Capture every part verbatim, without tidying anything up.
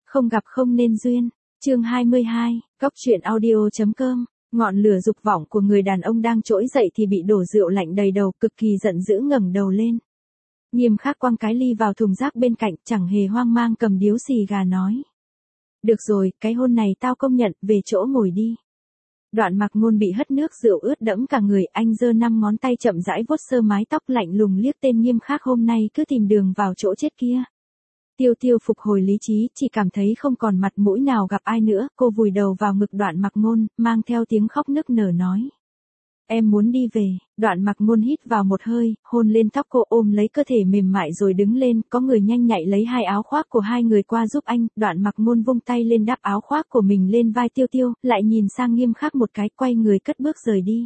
Không gặp không nên duyên. Chương hai mươi hai, Cóc truyện audio.com. Ngọn lửa dục vọng của người đàn ông đang trỗi dậy thì bị đổ rượu lạnh đầy đầu, cực kỳ giận dữ ngẩng đầu lên. Nghiêm Khắc quăng cái ly vào thùng rác bên cạnh, chẳng hề hoang mang cầm điếu xì gà nói. Được rồi, cái hôn này tao công nhận, về chỗ ngồi đi. Đoạn Mặc Ngôn bị hất nước rượu ướt đẫm cả người, anh giơ năm ngón tay chậm rãi vuốt sơ mái tóc lạnh lùng liếc tên Nghiêm Khắc hôm nay cứ tìm đường vào chỗ chết kia. Tiêu Tiêu phục hồi lý trí, chỉ cảm thấy không còn mặt mũi nào gặp ai nữa, cô vùi đầu vào ngực Đoạn Mặc Ngôn, mang theo tiếng khóc nức nở nói. Em muốn đi về. Đoạn Mặc Ngôn hít vào một hơi, hôn lên tóc cô, ôm lấy cơ thể mềm mại rồi đứng lên, có người nhanh nhạy lấy hai áo khoác của hai người qua giúp anh. Đoạn Mặc Ngôn vung tay lên đắp áo khoác của mình lên vai Tiêu Tiêu, lại nhìn sang Nghiêm Khắc một cái, quay người cất bước rời đi.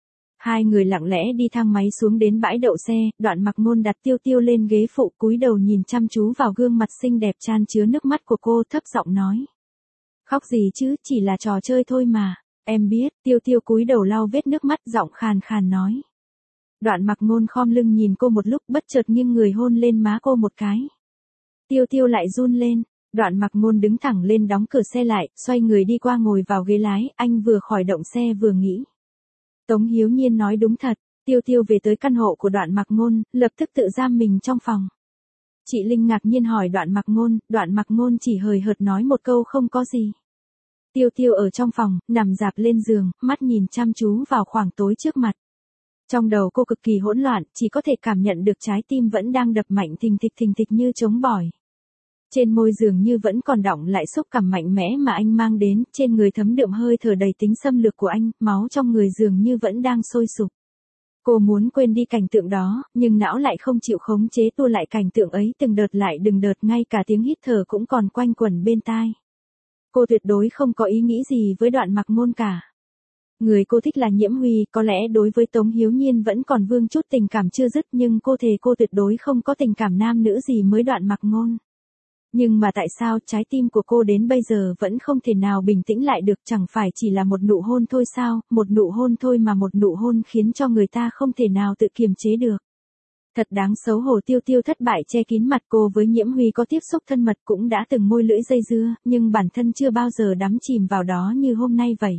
Hai người lặng lẽ đi thang máy xuống đến bãi đậu xe, Đoạn Mặc Ngôn đặt Tiêu Tiêu lên ghế phụ, cúi đầu nhìn chăm chú vào gương mặt xinh đẹp chan chứa nước mắt của cô, thấp giọng nói. Khóc gì chứ, chỉ là trò chơi thôi mà. Em biết. Tiêu Tiêu cúi đầu lau vết nước mắt, giọng khàn khàn nói. Đoạn Mặc Ngôn khom lưng nhìn cô một lúc, bất chợt nghiêng người hôn lên má cô một cái. Tiêu Tiêu lại run lên. Đoạn Mặc Ngôn đứng thẳng lên đóng cửa xe lại, xoay người đi qua ngồi vào ghế lái, anh vừa khỏi động xe vừa nghĩ. Tống Hiếu Nhiên nói đúng thật. Tiêu Tiêu về tới căn hộ của Đoạn Mặc Ngôn, lập tức tự giam mình trong phòng. Chị Linh ngạc nhiên hỏi Đoạn Mặc Ngôn, Đoạn Mặc Ngôn chỉ hời hợt nói một câu không có gì. Tiêu Tiêu ở trong phòng, nằm rạp lên giường, mắt nhìn chăm chú vào khoảng tối trước mặt. Trong đầu cô cực kỳ hỗn loạn, chỉ có thể cảm nhận được trái tim vẫn đang đập mạnh thình thịch thình thịch như trống bỏi. Trên môi dường như vẫn còn đọng lại xúc cảm mạnh mẽ mà anh mang đến, trên người thấm đượm hơi thở đầy tính xâm lược của anh, máu trong người dường như vẫn đang sôi sục. Cô muốn quên đi cảnh tượng đó, nhưng não lại không chịu khống chế tua lại cảnh tượng ấy từng đợt lại từng đợt, ngay cả tiếng hít thở cũng còn quanh quẩn bên tai. Cô tuyệt đối không có ý nghĩ gì với Đoạn Mặc Ngôn cả. Người cô thích là Nhiễm Huy, có lẽ đối với Tống Hiếu Nhiên vẫn còn vương chút tình cảm chưa dứt, nhưng cô thề cô tuyệt đối không có tình cảm nam nữ gì với Đoạn Mặc Ngôn. Nhưng mà tại sao trái tim của cô đến bây giờ vẫn không thể nào bình tĩnh lại được, chẳng phải chỉ là một nụ hôn thôi sao, một nụ hôn thôi mà một nụ hôn khiến cho người ta không thể nào tự kiềm chế được. Thật đáng xấu hổ. Tiêu Tiêu thất bại che kín mặt, cô với Nhiễm Huy có tiếp xúc thân mật, cũng đã từng môi lưỡi dây dưa, nhưng bản thân chưa bao giờ đắm chìm vào đó như hôm nay vậy.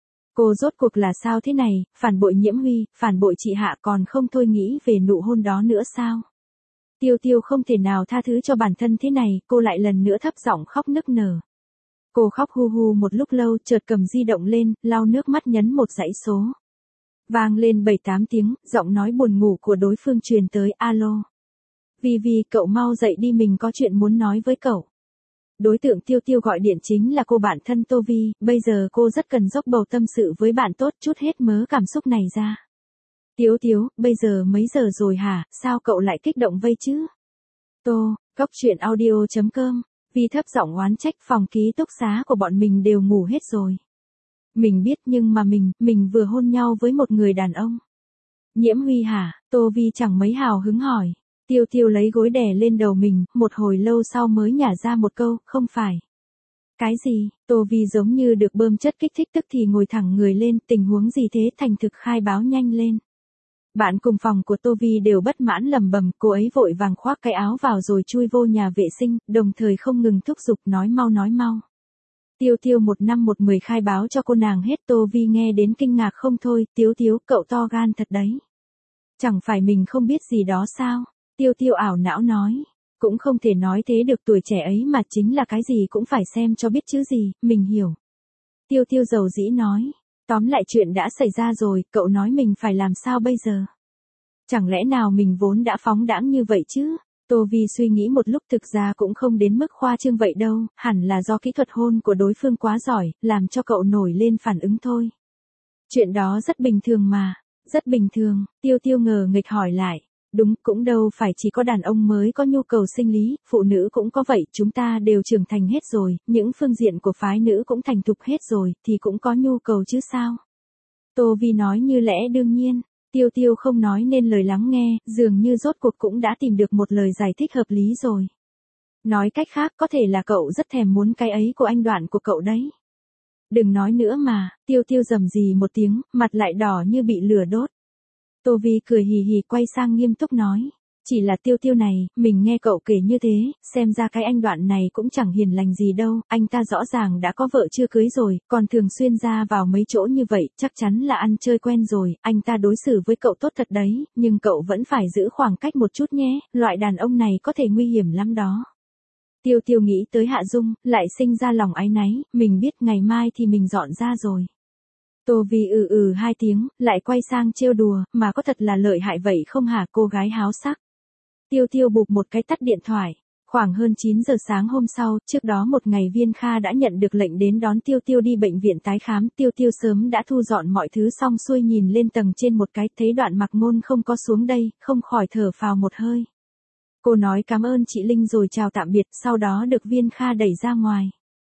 Cô rốt cuộc là sao thế này, phản bội Nhiễm Huy, phản bội chị Hạ còn không thôi nghĩ về nụ hôn đó nữa sao? Tiêu Tiêu không thể nào tha thứ cho bản thân thế này, cô lại lần nữa thấp giọng khóc nức nở. Cô khóc hu hu một lúc lâu, chợt cầm di động lên, lau nước mắt nhấn một dãy số. Vang lên bảy tám tiếng, giọng nói buồn ngủ của đối phương truyền tới. Alo. Vi Vi, cậu mau dậy đi, mình có chuyện muốn nói với cậu. Đối tượng Tiêu Tiêu gọi điện chính là cô bạn thân Tô Vi, bây giờ cô rất cần dốc bầu tâm sự với bạn tốt, chút hết mớ cảm xúc này ra. Tiếu Tiếu, bây giờ mấy giờ rồi hả, sao cậu lại kích động vây chứ? Tô, Cóc truyện audio.com. Vi thấp giọng oán trách, phòng ký túc xá của bọn mình đều ngủ hết rồi. Mình biết, nhưng mà mình, mình vừa hôn nhau với một người đàn ông. Nhiễm Huy hả? Tô Vi chẳng mấy hào hứng hỏi. Tiêu Tiêu lấy gối đè lên đầu mình, một hồi lâu sau mới nhả ra một câu, không phải. Cái gì? Tô Vi giống như được bơm chất kích thích, tức thì ngồi thẳng người lên, tình huống gì thế, thành thực khai báo nhanh lên. Bạn cùng phòng của Tô Vi đều bất mãn lầm bầm, cô ấy vội vàng khoác cái áo vào rồi chui vô nhà vệ sinh, đồng thời không ngừng thúc giục nói mau nói mau. Tiêu Tiêu một năm một mười khai báo cho cô nàng hết. Tô Vi nghe đến kinh ngạc không thôi. Tiếu Tiếu, cậu to gan thật đấy. Chẳng phải mình không biết gì đó sao? Tiêu Tiêu ảo não nói. Cũng không thể nói thế được, tuổi trẻ ấy mà, chính là cái gì cũng phải xem cho biết chứ gì, mình hiểu. Tiêu Tiêu dầu dĩ nói. Tóm lại chuyện đã xảy ra rồi, cậu nói mình phải làm sao bây giờ? Chẳng lẽ nào mình vốn đã phóng đãng như vậy chứ? Tô Vi suy nghĩ một lúc, thực ra cũng không đến mức khoa trương vậy đâu, hẳn là do kỹ thuật hôn của đối phương quá giỏi, làm cho cậu nổi lên phản ứng thôi. Chuyện đó rất bình thường mà, rất bình thường. Tiêu Tiêu ngờ nghịch hỏi lại. Đúng, cũng đâu phải chỉ có đàn ông mới có nhu cầu sinh lý, phụ nữ cũng có vậy, chúng ta đều trưởng thành hết rồi, những phương diện của phái nữ cũng thành thục hết rồi, thì cũng có nhu cầu chứ sao? Tô Vi nói như lẽ đương nhiên. Tiêu Tiêu không nói nên lời lắng nghe, dường như rốt cuộc cũng đã tìm được một lời giải thích hợp lý rồi. Nói cách khác, có thể là cậu rất thèm muốn cái ấy của anh Đoạn của cậu đấy. Đừng nói nữa mà. Tiêu Tiêu rầm rì một tiếng, mặt lại đỏ như bị lửa đốt. Tô Vi cười hì hì quay sang nghiêm túc nói. Chỉ là Tiêu Tiêu này, mình nghe cậu kể như thế, xem ra cái anh Đoạn này cũng chẳng hiền lành gì đâu, anh ta rõ ràng đã có vợ chưa cưới rồi, còn thường xuyên ra vào mấy chỗ như vậy, chắc chắn là ăn chơi quen rồi, anh ta đối xử với cậu tốt thật đấy, nhưng cậu vẫn phải giữ khoảng cách một chút nhé, loại đàn ông này có thể nguy hiểm lắm đó. Tiêu Tiêu nghĩ tới Hạ Dung, lại sinh ra lòng áy náy, mình biết ngày mai thì mình dọn ra rồi. Tô Vi ừ ừ hai tiếng, lại quay sang trêu đùa, mà có thật là lợi hại vậy không hả cô gái háo sắc. Tiêu Tiêu bụp một cái tắt điện thoại. Khoảng hơn chín giờ sáng hôm sau, trước đó một ngày Viên Kha đã nhận được lệnh đến đón Tiêu Tiêu đi bệnh viện tái khám. Tiêu Tiêu sớm đã thu dọn mọi thứ xong xuôi, nhìn lên tầng trên một cái, thấy Đoạn Mặc Ngôn không có xuống đây, không khỏi thở phào một hơi. Cô nói cảm ơn chị Linh rồi chào tạm biệt, sau đó được Viên Kha đẩy ra ngoài.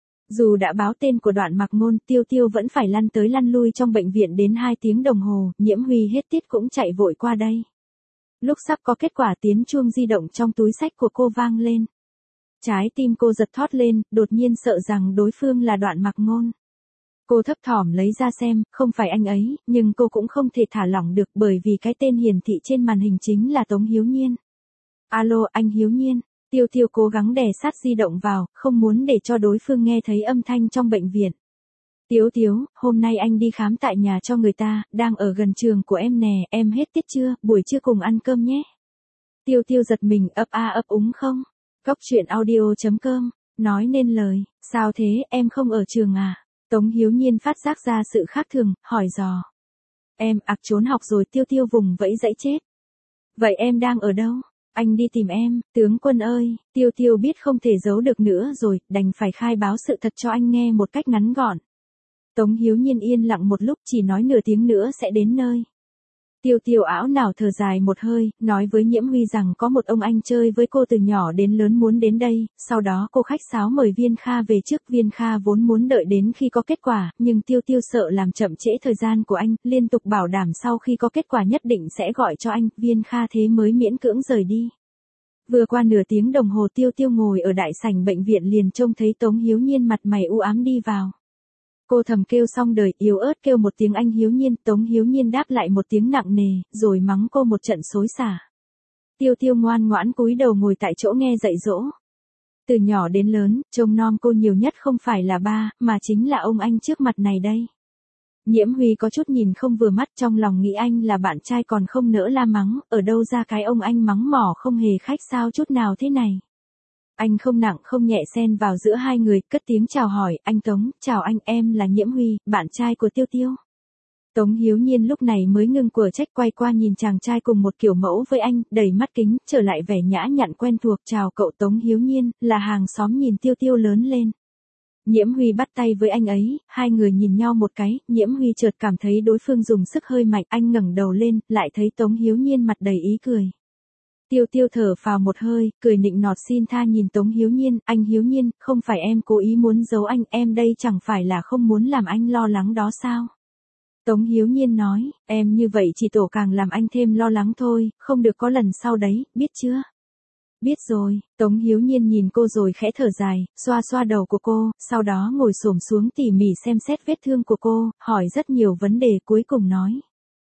Dù đã báo tên của Đoạn Mặc Ngôn, Tiêu Tiêu vẫn phải lăn tới lăn lui trong bệnh viện đến hai tiếng đồng hồ, Nhiễm Huy hết tiết cũng chạy vội qua đây. Lúc sắp có kết quả, tiếng chuông di động trong túi xách của cô vang lên. Trái tim cô giật thót lên, đột nhiên sợ rằng đối phương là Đoạn Mặc Ngôn. Cô thấp thỏm lấy ra xem, không phải anh ấy, nhưng cô cũng không thể thả lỏng được bởi vì cái tên hiển thị trên màn hình chính là Tống Hiếu Nhiên. Alo, anh Hiếu Nhiên. Tiêu Tiêu cố gắng đè sát di động vào, không muốn để cho đối phương nghe thấy âm thanh trong bệnh viện. Tiếu Tiếu, hôm nay anh đi khám tại nhà cho người ta, đang ở gần trường của em nè, em hết tiết chưa, buổi trưa cùng ăn cơm nhé. Tiêu Tiêu giật mình, ấp a ấp úng không? Cóc truyện audio chấm com, nói nên lời, sao thế, em không ở trường à? Tống Hiếu Nhiên phát giác ra sự khác thường, hỏi dò. Em, ạc trốn học rồi. Tiêu Tiêu vùng vẫy dãy chết. Vậy em đang ở đâu? Anh đi tìm em, tướng quân ơi. Tiêu Tiêu biết không thể giấu được nữa rồi, đành phải khai báo sự thật cho anh nghe một cách ngắn gọn. Tống Hiếu Nhiên yên lặng một lúc, chỉ nói nửa tiếng nữa sẽ đến nơi. Tiêu Tiêu ảo não thở dài một hơi, nói với Nhiễm Huy rằng có một ông anh chơi với cô từ nhỏ đến lớn muốn đến đây, sau đó cô khách sáo mời Viên Kha về trước. Viên Kha vốn muốn đợi đến khi có kết quả, nhưng Tiêu Tiêu sợ làm chậm trễ thời gian của anh, liên tục bảo đảm sau khi có kết quả nhất định sẽ gọi cho anh, Viên Kha thế mới miễn cưỡng rời đi. Vừa qua nửa tiếng đồng hồ, Tiêu Tiêu ngồi ở đại sảnh bệnh viện liền trông thấy Tống Hiếu Nhiên mặt mày u ám đi vào. Cô thầm kêu xong đời, yếu ớt kêu một tiếng anh Hiếu Nhiên, Tống Hiếu Nhiên đáp lại một tiếng nặng nề, rồi mắng cô một trận xối xả. Tiêu Tiêu ngoan ngoãn cúi đầu ngồi tại chỗ nghe dạy dỗ. Từ nhỏ đến lớn, trông nom cô nhiều nhất không phải là ba, mà chính là ông anh trước mặt này đây. Nhiễm Huy có chút nhìn không vừa mắt, trong lòng nghĩ anh là bạn trai còn không nỡ la mắng, ở đâu ra cái ông anh mắng mỏ không hề khách sao chút nào thế này. Anh không nặng không nhẹ xen vào giữa hai người, cất tiếng chào hỏi, anh Tống, chào anh, em là Nhiễm Huy, bạn trai của Tiêu Tiêu. Tống Hiếu Nhiên lúc này mới ngưng quở trách, quay qua nhìn chàng trai cùng một kiểu mẫu với anh, đầy mắt kính, trở lại vẻ nhã nhặn quen thuộc, chào cậu Tống Hiếu Nhiên, là hàng xóm nhìn Tiêu Tiêu lớn lên. Nhiễm Huy bắt tay với anh ấy, hai người nhìn nhau một cái, Nhiễm Huy chợt cảm thấy đối phương dùng sức hơi mạnh, anh ngẩng đầu lên, lại thấy Tống Hiếu Nhiên mặt đầy ý cười. Tiêu Tiêu thở phào một hơi, cười nịnh nọt xin tha nhìn Tống Hiếu Nhiên, anh Hiếu Nhiên, không phải em cố ý muốn giấu anh, em đây chẳng phải là không muốn làm anh lo lắng đó sao? Tống Hiếu Nhiên nói, em như vậy chỉ tổ càng làm anh thêm lo lắng thôi, không được có lần sau đấy, biết chưa? Biết rồi. Tống Hiếu Nhiên nhìn cô rồi khẽ thở dài, xoa xoa đầu của cô, sau đó ngồi xổm xuống tỉ mỉ xem xét vết thương của cô, hỏi rất nhiều vấn đề, cuối cùng nói.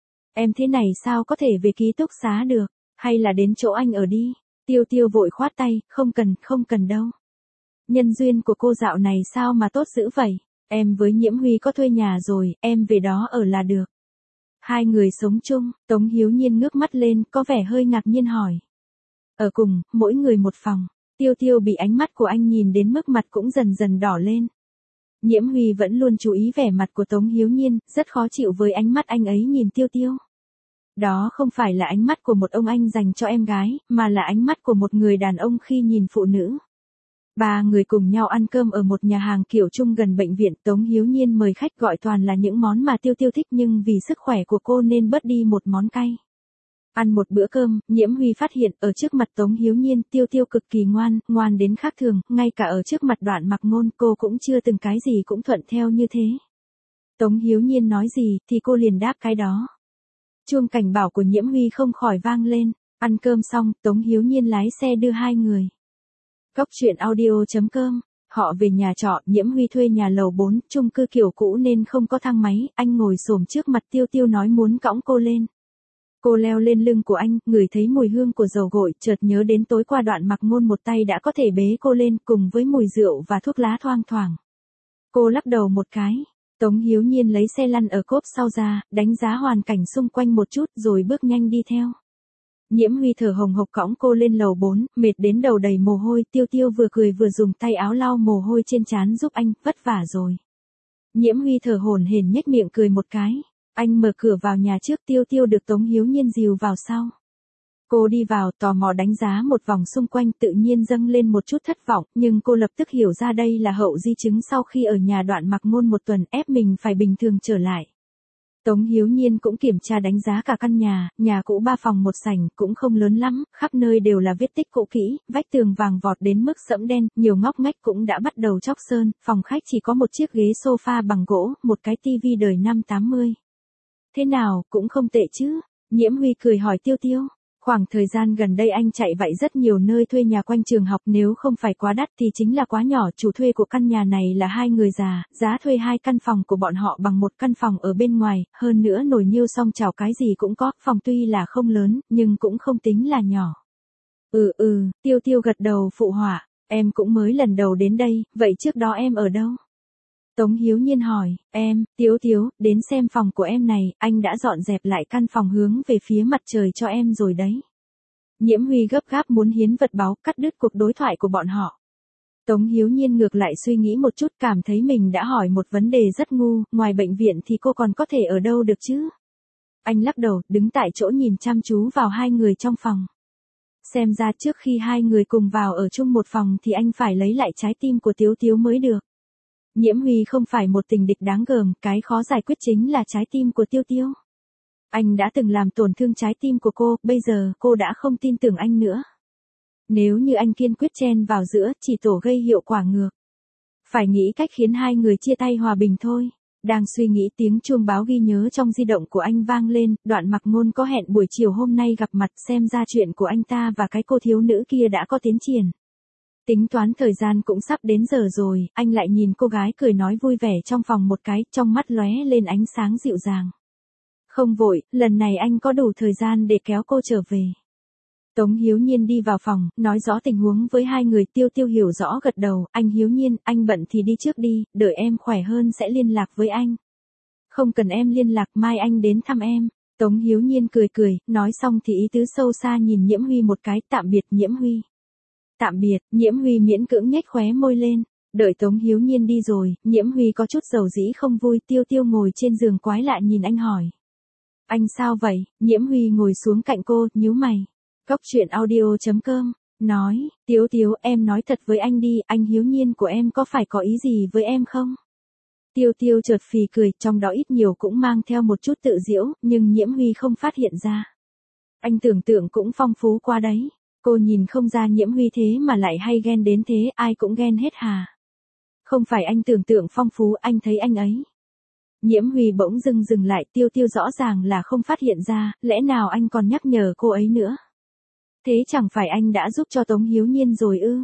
Em thế này sao có thể về ký túc xá được? Hay là đến chỗ anh ở đi? Tiêu Tiêu vội khoát tay, không cần, không cần đâu. Nhân duyên của cô dạo này sao mà tốt dữ vậy? Em với Nhiễm Huy có thuê nhà rồi, em về đó ở là được. Hai người sống chung, Tống Hiếu Nhiên ngước mắt lên, có vẻ hơi ngạc nhiên hỏi. Ở cùng, mỗi người một phòng. Tiêu Tiêu bị ánh mắt của anh nhìn đến mức mặt cũng dần dần đỏ lên. Nhiễm Huy vẫn luôn chú ý vẻ mặt của Tống Hiếu Nhiên, rất khó chịu với ánh mắt anh ấy nhìn Tiêu Tiêu. Đó không phải là ánh mắt của một ông anh dành cho em gái, mà là ánh mắt của một người đàn ông khi nhìn phụ nữ. Ba người cùng nhau ăn cơm ở một nhà hàng kiểu chung gần bệnh viện. Tống Hiếu Nhiên mời khách gọi toàn là những món mà Tiêu Tiêu thích, nhưng vì sức khỏe của cô nên bớt đi một món cay. Ăn một bữa cơm, Nhiễm Huy phát hiện ở trước mặt Tống Hiếu Nhiên, Tiêu Tiêu cực kỳ ngoan, ngoan đến khác thường, ngay cả ở trước mặt Đoạn Mặc Ngôn cô cũng chưa từng cái gì cũng thuận theo như thế. Tống Hiếu Nhiên nói gì thì cô liền đáp cái đó. Chuông cảnh báo của Nhiễm Huy không khỏi vang lên. Ăn cơm xong, Tống Hiếu Nhiên lái xe đưa hai người. Cóc truyện audio chấm com. Họ về nhà trọ, Nhiễm Huy thuê nhà lầu bốn, chung cư kiểu cũ nên không có thang máy, anh ngồi xổm trước mặt Tiêu Tiêu nói muốn cõng cô lên. Cô leo lên lưng của anh, ngửi thấy mùi hương của dầu gội, chợt nhớ đến tối qua Đoạn Mặc Ngôn một tay đã có thể bế cô lên cùng với mùi rượu và thuốc lá thoang thoảng. Cô lắc đầu một cái. Tống Hiếu Nhiên lấy xe lăn ở cốp sau ra, đánh giá hoàn cảnh xung quanh một chút rồi bước nhanh đi theo. Nhiễm Huy thở hồng hộc cõng cô lên lầu bốn, mệt đến đầu đầy mồ hôi, Tiêu Tiêu vừa cười vừa dùng tay áo lau mồ hôi trên trán giúp anh, vất vả rồi. Nhiễm Huy thở hổn hển nhếch miệng cười một cái. Anh mở cửa vào nhà trước, Tiêu Tiêu được Tống Hiếu Nhiên dìu vào sau. Cô đi vào, tò mò đánh giá một vòng xung quanh, tự nhiên dâng lên một chút thất vọng, nhưng cô lập tức hiểu ra đây là hậu di chứng sau khi ở nhà Đoạn Mặc Ngôn một tuần, ép mình phải bình thường trở lại. Tống Hiếu Nhiên cũng kiểm tra đánh giá cả căn nhà, nhà cũ ba phòng một sảnh, cũng không lớn lắm, khắp nơi đều là vết tích cũ kỹ, vách tường vàng vọt đến mức sẫm đen, nhiều ngóc ngách cũng đã bắt đầu chóc sơn, phòng khách chỉ có một chiếc ghế sofa bằng gỗ, một cái tivi đời năm tám mươi. Thế nào, cũng không tệ chứ? Nhiễm Huy cười hỏi Tiêu Tiêu. Khoảng thời gian gần đây anh chạy vạy rất nhiều nơi thuê nhà quanh trường học, nếu không phải quá đắt thì chính là quá nhỏ. Chủ thuê của căn nhà này là hai người già, giá thuê hai căn phòng của bọn họ bằng một căn phòng ở bên ngoài, hơn nữa nồi niêu song chảo cái gì cũng có, phòng tuy là không lớn, nhưng cũng không tính là nhỏ. Ừ ừ, Tiêu Tiêu gật đầu phụ họa, em cũng mới lần đầu đến đây, vậy trước đó em ở đâu? Tống Hiếu Nhiên hỏi, em, Tiếu Tiếu, đến xem phòng của em này, anh đã dọn dẹp lại căn phòng hướng về phía mặt trời cho em rồi đấy. Nhiễm Huy gấp gáp muốn hiến vật báu, cắt đứt cuộc đối thoại của bọn họ. Tống Hiếu Nhiên ngược lại suy nghĩ một chút, cảm thấy mình đã hỏi một vấn đề rất ngu, ngoài bệnh viện thì cô còn có thể ở đâu được chứ? Anh lắc đầu, đứng tại chỗ nhìn chăm chú vào hai người trong phòng. Xem ra trước khi hai người cùng vào ở chung một phòng thì anh phải lấy lại trái tim của Tiếu Tiếu mới được. Nhiễm Huy không phải một tình địch đáng gờm, cái khó giải quyết chính là trái tim của Tiêu Tiêu. Anh đã từng làm tổn thương trái tim của cô, bây giờ cô đã không tin tưởng anh nữa. Nếu như anh kiên quyết chen vào giữa, chỉ tổ gây hiệu quả ngược. Phải nghĩ cách khiến hai người chia tay hòa bình thôi. Đang suy nghĩ, tiếng chuông báo ghi nhớ trong di động của anh vang lên, Đoạn Mặc Ngôn có hẹn buổi chiều hôm nay gặp mặt, xem ra chuyện của anh ta và cái cô thiếu nữ kia đã có tiến triển. Tính toán thời gian cũng sắp đến giờ rồi, anh lại nhìn cô gái cười nói vui vẻ trong phòng một cái, trong mắt lóe lên ánh sáng dịu dàng. Không vội, lần này anh có đủ thời gian để kéo cô trở về. Tống Hiếu Nhiên đi vào phòng, nói rõ tình huống với hai người. Tiêu Tiêu hiểu rõ gật đầu, anh Hiếu Nhiên, anh bận thì đi trước đi, đợi em khỏe hơn sẽ liên lạc với anh. Không cần em liên lạc, mai anh đến thăm em. Tống Hiếu Nhiên cười cười, nói xong thì ý tứ sâu xa nhìn Nhiễm Huy một cái, tạm biệt Nhiễm Huy. Tạm biệt, Nhiễm Huy miễn cưỡng nhếch khóe môi lên. Đợi Tống Hiếu Nhiên đi rồi, Nhiễm Huy có chút dầu dĩ không vui. Tiêu Tiêu ngồi trên giường quái lạ nhìn anh hỏi. Anh sao vậy? Nhiễm Huy ngồi xuống cạnh cô, nhíu mày. Cốc truyện audio chấm com, nói, Tiếu Tiếu, em nói thật với anh đi, anh Hiếu Nhiên của em có phải có ý gì với em không? Tiêu Tiêu chợt phì cười, trong đó ít nhiều cũng mang theo một chút tự giễu, nhưng Nhiễm Huy không phát hiện ra. Anh tưởng tượng cũng phong phú quá đấy. Cô nhìn không ra Nhiễm Huy thế mà lại hay ghen đến thế, ai cũng ghen hết hà. Không phải anh tưởng tượng phong phú, anh thấy anh ấy. Nhiễm Huy bỗng dưng dừng lại. Tiêu Tiêu rõ ràng là không phát hiện ra, lẽ nào anh còn nhắc nhở cô ấy nữa? Thế chẳng phải anh đã giúp cho Tống Hiếu Nhiên rồi ư?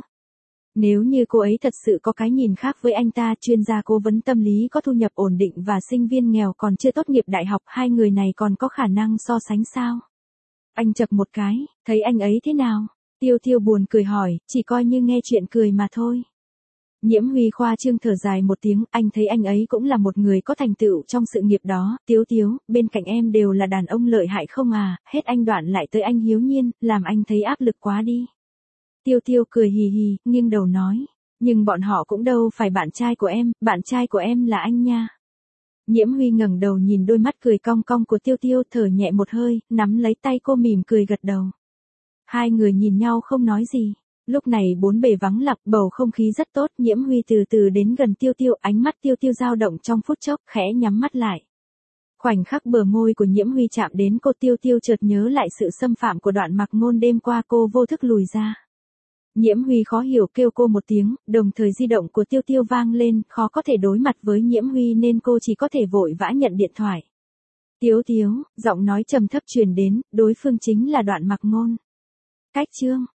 Nếu như cô ấy thật sự có cái nhìn khác với anh ta, chuyên gia cố vấn tâm lý có thu nhập ổn định và sinh viên nghèo còn chưa tốt nghiệp đại học, hai người này còn có khả năng so sánh sao? Anh chập một cái, thấy anh ấy thế nào? Tiêu Tiêu buồn cười hỏi, chỉ coi như nghe chuyện cười mà thôi. Nhiễm Huy khoa trương thở dài một tiếng, anh thấy anh ấy cũng là một người có thành tựu trong sự nghiệp đó. Tiếu Tiếu, bên cạnh em đều là đàn ông lợi hại không à, hết anh Đoạn lại tới anh Hiếu Nhiên, làm anh thấy áp lực quá đi. Tiêu Tiêu cười hì hì, nghiêng đầu nói, nhưng bọn họ cũng đâu phải bạn trai của em, bạn trai của em là anh nha. Nhiễm Huy ngẩng đầu nhìn đôi mắt cười cong cong của Tiêu Tiêu, thở nhẹ một hơi, nắm lấy tay cô mỉm cười gật đầu. Hai người nhìn nhau không nói gì. Lúc này bốn bề vắng lặng, bầu không khí rất tốt. Nhiễm Huy từ từ đến gần Tiêu Tiêu, ánh mắt Tiêu Tiêu dao động trong phút chốc, khẽ nhắm mắt lại. Khoảnh khắc bờ môi của Nhiễm Huy chạm đến cô, Tiêu Tiêu chợt nhớ lại sự xâm phạm của Đoạn Mặc Ngôn đêm qua, cô vô thức lùi ra. Nhiễm Huy khó hiểu kêu cô một tiếng, đồng thời di động của Tiêu Tiêu vang lên, khó có thể đối mặt với Nhiễm Huy nên cô chỉ có thể vội vã nhận điện thoại. Tiếu Tiếu, giọng nói trầm thấp truyền đến, đối phương chính là Đoạn Mặc Ngôn. Cách chương